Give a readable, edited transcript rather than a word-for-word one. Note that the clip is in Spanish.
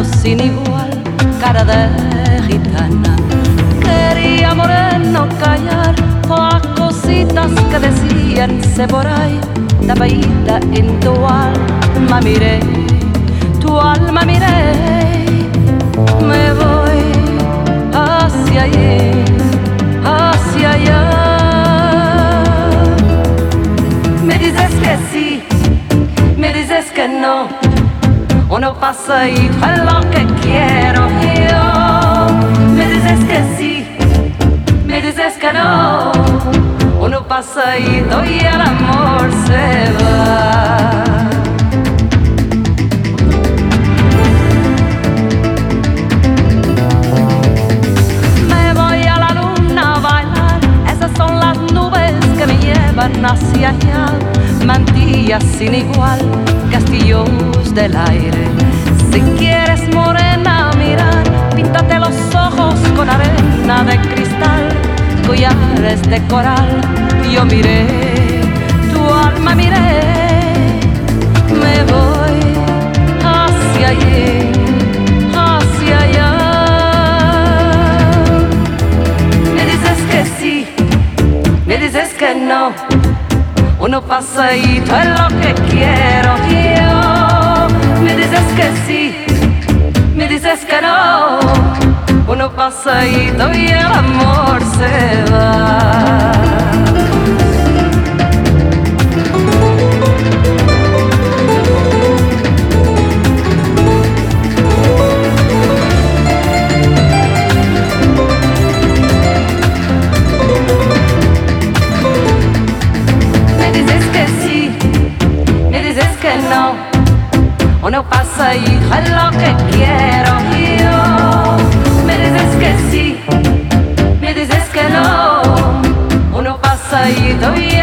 sin igual, cara de gitana. Quería moreno callar todas cositas que decíanse por ahí. Tapadita en tu alma miré, tu alma miré. Me voy hacia allí, hacia allá. Me dices que sí, me dices que no. Uno pasa y es lo que quiero yo. Me dices que sí, me dices que no. Uno pasa y el amor se va. Me voy a la luna a bailar. Esas son las nubes que me llevan hacia allá. Mantillas sin igual, castillos del aire. Si quieres morena mirar, píntate los ojos con arena de cristal, collares de coral. Yo miré, tu alma miré. Me voy hacia allí, hacia allá. Me dices que sí, me dices que no. Uno pasadito es lo que quiero yo. Me dices que sí, me dices que no. Uno pasadito y el amor se va. Uno pasa y es lo que quiero yo. Me dices que sí, me dices que no. Uno pasa y